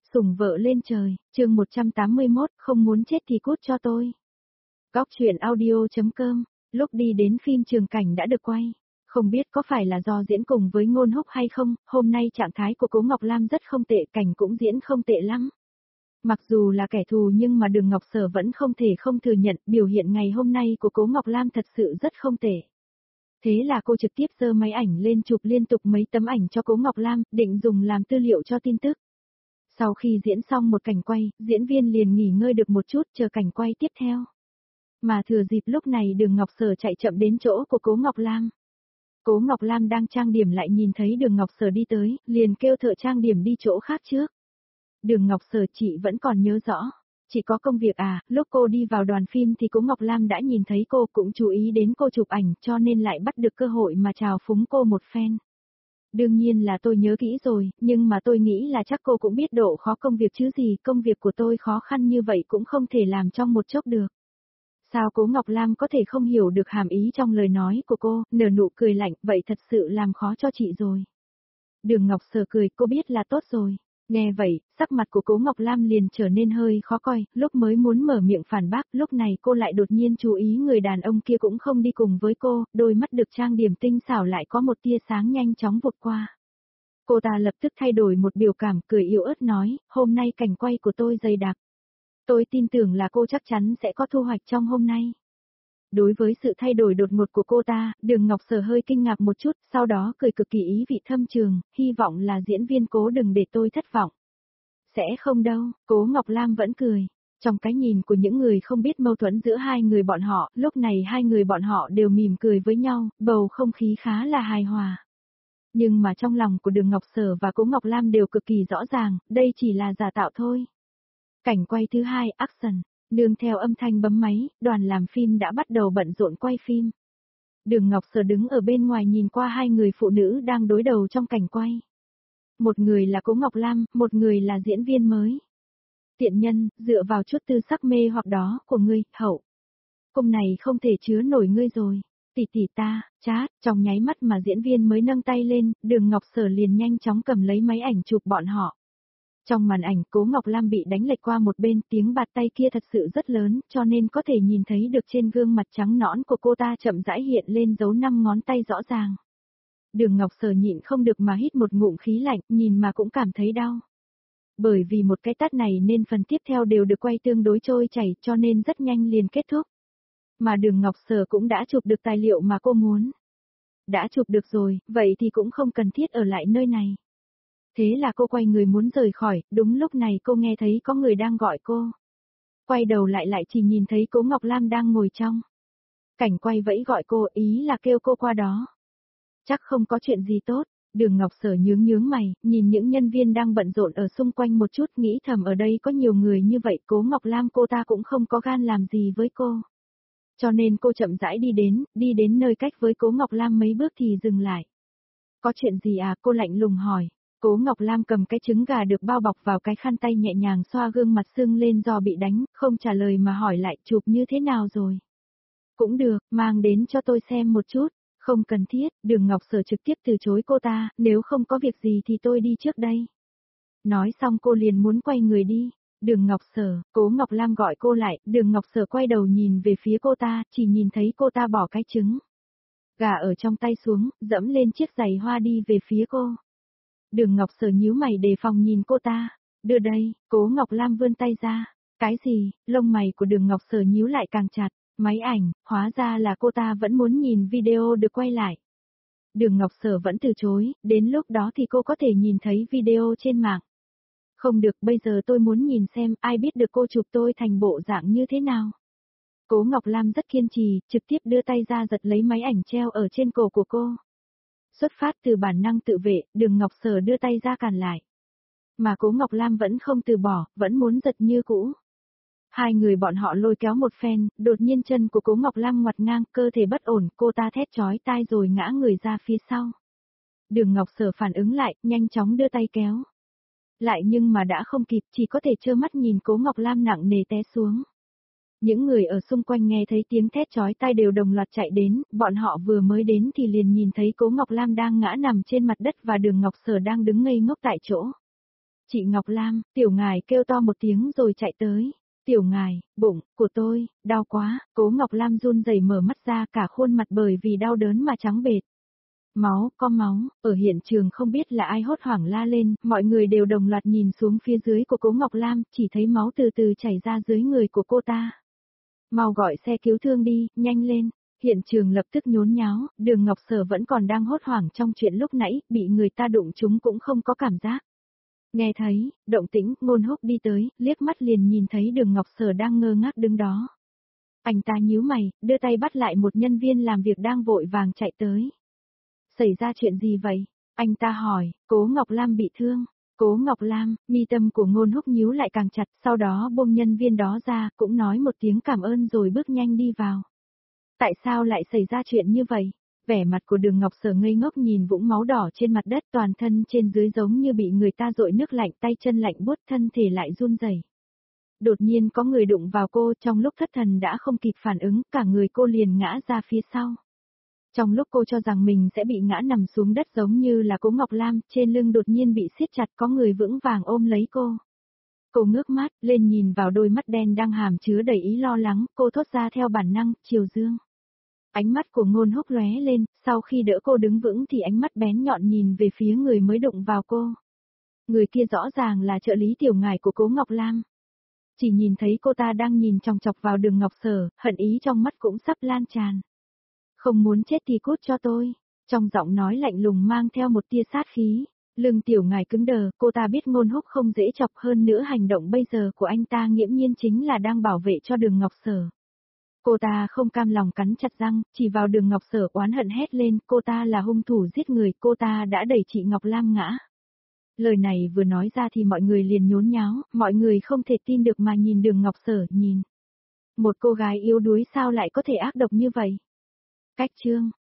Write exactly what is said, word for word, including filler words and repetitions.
Sủng vợ lên trời, chương một trăm tám mươi mốt, không muốn chết thì cút cho tôi. Góc truyện audio.com, lúc đi đến phim trường cảnh đã được quay. Không biết có phải là do diễn cùng với Ngôn Húc hay không, hôm nay trạng thái của Cố Ngọc Lam rất không tệ, cảnh cũng diễn không tệ lắm. Mặc dù là kẻ thù nhưng mà Đường Ngọc Sở vẫn không thể không thừa nhận biểu hiện ngày hôm nay của Cố Ngọc Lam thật sự rất không tệ. Thế là cô trực tiếp giơ máy ảnh lên chụp liên tục mấy tấm ảnh cho Cố Ngọc Lam, định dùng làm tư liệu cho tin tức. Sau khi diễn xong một cảnh quay, diễn viên liền nghỉ ngơi được một chút chờ cảnh quay tiếp theo. Mà thừa dịp lúc này Đường Ngọc Sở chạy chậm đến chỗ của Cố Ngọc Lam. Cố Ngọc Lam đang trang điểm lại nhìn thấy Đường Ngọc Sở đi tới, liền kêu thợ trang điểm đi chỗ khác trước. Đường Ngọc Sở chị vẫn còn nhớ rõ. Chị có công việc à, lúc cô đi vào đoàn phim thì Cố Ngọc Lam đã nhìn thấy cô, cũng chú ý đến cô chụp ảnh cho nên lại bắt được cơ hội mà chào phúng cô một phen. Đương nhiên là tôi nhớ kỹ rồi, nhưng mà tôi nghĩ là chắc cô cũng biết độ khó công việc chứ gì, công việc của tôi khó khăn như vậy cũng không thể làm trong một chốc được. Sao Cố Ngọc Lam có thể không hiểu được hàm ý trong lời nói của cô, nở nụ cười lạnh, vậy thật sự làm khó cho chị rồi. Đường Ngọc Sở cười, cô biết là tốt rồi. Nghe vậy, sắc mặt của Cố Ngọc Lam liền trở nên hơi khó coi, lúc mới muốn mở miệng phản bác, lúc này cô lại đột nhiên chú ý người đàn ông kia cũng không đi cùng với cô, đôi mắt được trang điểm tinh xảo lại có một tia sáng nhanh chóng vụt qua. Cô ta lập tức thay đổi một biểu cảm, cười yếu ớt nói, hôm nay cảnh quay của tôi dày đặc. Tôi tin tưởng là cô chắc chắn sẽ có thu hoạch trong hôm nay. Đối với sự thay đổi đột ngột của cô ta, Đường Ngọc Sở hơi kinh ngạc một chút, sau đó cười cực kỳ ý vị thâm trường, hy vọng là diễn viên Cố đừng để tôi thất vọng. Sẽ không đâu, Cố Ngọc Lam vẫn cười. Trong cái nhìn của những người không biết mâu thuẫn giữa hai người bọn họ, lúc này hai người bọn họ đều mỉm cười với nhau, bầu không khí khá là hài hòa. Nhưng mà trong lòng của Đường Ngọc Sở và Cố Ngọc Lam đều cực kỳ rõ ràng, đây chỉ là giả tạo thôi. Cảnh quay thứ hai, action. Nương theo âm thanh bấm máy, đoàn làm phim đã bắt đầu bận rộn quay phim. Đường Ngọc Sở đứng ở bên ngoài nhìn qua hai người phụ nữ đang đối đầu trong cảnh quay. Một người là Cố Ngọc Lam, một người là diễn viên mới. Tiện nhân, dựa vào chút tư sắc mê hoặc đó của ngươi, hậu. Cung này không thể chứa nổi ngươi rồi. Tỷ tỷ ta, chát, trong nháy mắt mà diễn viên mới nâng tay lên, Đường Ngọc Sở liền nhanh chóng cầm lấy máy ảnh chụp bọn họ. Trong màn ảnh, Cố Ngọc Lam bị đánh lệch qua một bên, tiếng bạt tay kia thật sự rất lớn, cho nên có thể nhìn thấy được trên gương mặt trắng nõn của cô ta chậm rãi hiện lên dấu năm ngón tay rõ ràng. Đường Ngọc Sở nhịn không được mà hít một ngụm khí lạnh, nhìn mà cũng cảm thấy đau. Bởi vì một cái tát này nên phần tiếp theo đều được quay tương đối trôi chảy, cho nên rất nhanh liền kết thúc. Mà Đường Ngọc Sở cũng đã chụp được tài liệu mà cô muốn. Đã chụp được rồi, vậy thì cũng không cần thiết ở lại nơi này. Thế là cô quay người muốn rời khỏi, đúng lúc này cô nghe thấy có người đang gọi cô. Quay đầu lại lại chỉ nhìn thấy Cố Ngọc Lam đang ngồi trong. Cảnh quay vẫy gọi cô, ý là kêu cô qua đó. Chắc không có chuyện gì tốt, Đường Ngọc Sở nhướng nhướng mày, nhìn những nhân viên đang bận rộn ở xung quanh một chút, nghĩ thầm ở đây có nhiều người như vậy, Cố Ngọc Lam cô ta cũng không có gan làm gì với cô. Cho nên cô chậm rãi đi đến, đi đến nơi cách với Cố Ngọc Lam mấy bước thì dừng lại. Có chuyện gì à, cô lạnh lùng hỏi. Cố Ngọc Lam cầm cái trứng gà được bao bọc vào cái khăn tay nhẹ nhàng xoa gương mặt sưng lên do bị đánh, không trả lời mà hỏi lại chụp như thế nào rồi. Cũng được, mang đến cho tôi xem một chút, không cần thiết, Đường Ngọc Sở trực tiếp từ chối cô ta, nếu không có việc gì thì tôi đi trước đây. Nói xong cô liền muốn quay người đi, Đường Ngọc Sở, Cố Ngọc Lam gọi cô lại, Đường Ngọc Sở quay đầu nhìn về phía cô ta, chỉ nhìn thấy cô ta bỏ cái trứng gà ở trong tay xuống, dẫm lên chiếc giày hoa đi về phía cô. Đường Ngọc Sở nhíu mày đề phòng nhìn cô ta. Đưa đây, Cố Ngọc Lam vươn tay ra. Cái gì, lông mày của Đường Ngọc Sở nhíu lại càng chặt. Máy ảnh, hóa ra là cô ta vẫn muốn nhìn video được quay lại. Đường Ngọc Sở vẫn từ chối, đến lúc đó thì cô có thể nhìn thấy video trên mạng. Không được, bây giờ tôi muốn nhìn xem ai biết được cô chụp tôi thành bộ dạng như thế nào. Cố Ngọc Lam rất kiên trì, trực tiếp đưa tay ra giật lấy máy ảnh treo ở trên cổ của cô. Xuất phát từ bản năng tự vệ, Đường Ngọc Sở đưa tay ra cản lại. Mà Cố Ngọc Lam vẫn không từ bỏ, vẫn muốn giật như cũ. Hai người bọn họ lôi kéo một phen, đột nhiên chân của Cố Ngọc Lam ngoặt ngang, cơ thể bất ổn, cô ta thét chói tai rồi ngã người ra phía sau. Đường Ngọc Sở phản ứng lại, nhanh chóng đưa tay kéo. Lại nhưng mà đã không kịp, chỉ có thể trơ mắt nhìn Cố Ngọc Lam nặng nề té xuống. Những người ở xung quanh nghe thấy tiếng thét chói tai đều đồng loạt chạy đến, bọn họ vừa mới đến thì liền nhìn thấy Cố Ngọc Lam đang ngã nằm trên mặt đất và Đường Ngọc Sở đang đứng ngây ngốc tại chỗ. Chị Ngọc Lam, tiểu ngài kêu to một tiếng rồi chạy tới. Tiểu ngài, bụng của tôi, đau quá, Cố Ngọc Lam run rẩy mở mắt ra, cả khuôn mặt bởi vì đau đớn mà trắng bệch. Máu, có máu, ở hiện trường không biết là ai hốt hoảng la lên, mọi người đều đồng loạt nhìn xuống phía dưới của Cố Ngọc Lam, chỉ thấy máu từ từ chảy ra dưới người của cô ta. Mau gọi xe cứu thương đi, nhanh lên. Hiện trường lập tức nhốn nháo, Đường Ngọc Sở vẫn còn đang hốt hoảng trong chuyện lúc nãy, bị người ta đụng trúng cũng không có cảm giác. Nghe thấy, động tĩnh, Ngôn Húc đi tới, liếc mắt liền nhìn thấy Đường Ngọc Sở đang ngơ ngác đứng đó. Anh ta nhíu mày, đưa tay bắt lại một nhân viên làm việc đang vội vàng chạy tới. Xảy ra chuyện gì vậy? Anh ta hỏi, Cố Ngọc Lam bị thương. Cố Ngọc Lam, mi tâm của Ngôn Húc nhíu lại càng chặt, sau đó buông nhân viên đó ra, cũng nói một tiếng cảm ơn rồi bước nhanh đi vào. Tại sao lại xảy ra chuyện như vậy? Vẻ mặt của Đường Ngọc Sở ngây ngốc nhìn vũng máu đỏ trên mặt đất, toàn thân trên dưới giống như bị người ta dội nước lạnh, tay chân lạnh buốt, thân thể lại run rẩy. Đột nhiên có người đụng vào cô, trong lúc thất thần đã không kịp phản ứng, cả người cô liền ngã ra phía sau. Trong lúc cô cho rằng mình sẽ bị ngã nằm xuống đất giống như là Cố Ngọc Lam, trên lưng đột nhiên bị siết chặt, có người vững vàng ôm lấy cô. Cô ngước mắt lên nhìn vào đôi mắt đen đang hàm chứa đầy ý lo lắng, cô thốt ra theo bản năng, Triều Dương. Ánh mắt của Ngôn Húc lóe lên, sau khi đỡ cô đứng vững thì ánh mắt bén nhọn nhìn về phía người mới đụng vào cô. Người kia rõ ràng là trợ lý tiểu ngải của Cố Ngọc Lam. Chỉ nhìn thấy cô ta đang nhìn chòng chọc vào Đường Ngọc Sở, hận ý trong mắt cũng sắp lan tràn. Không muốn chết thì cút cho tôi. Trong giọng nói lạnh lùng mang theo một tia sát khí. Lưng tiểu ngải cứng đờ, cô ta biết Ngôn Húc không dễ chọc, hơn nữa hành động bây giờ của anh ta nghiễm nhiên chính là đang bảo vệ cho Đường Ngọc Sở. Cô ta không cam lòng cắn chặt răng, chỉ vào Đường Ngọc Sở oán hận hét lên, cô ta là hung thủ giết người, cô ta đã đẩy chị Ngọc Lam ngã. Lời này vừa nói ra thì mọi người liền nhốn nháo, mọi người không thể tin được mà nhìn Đường Ngọc Sở, nhìn. Một cô gái yếu đuối sao lại có thể ác độc như vậy? Cách chương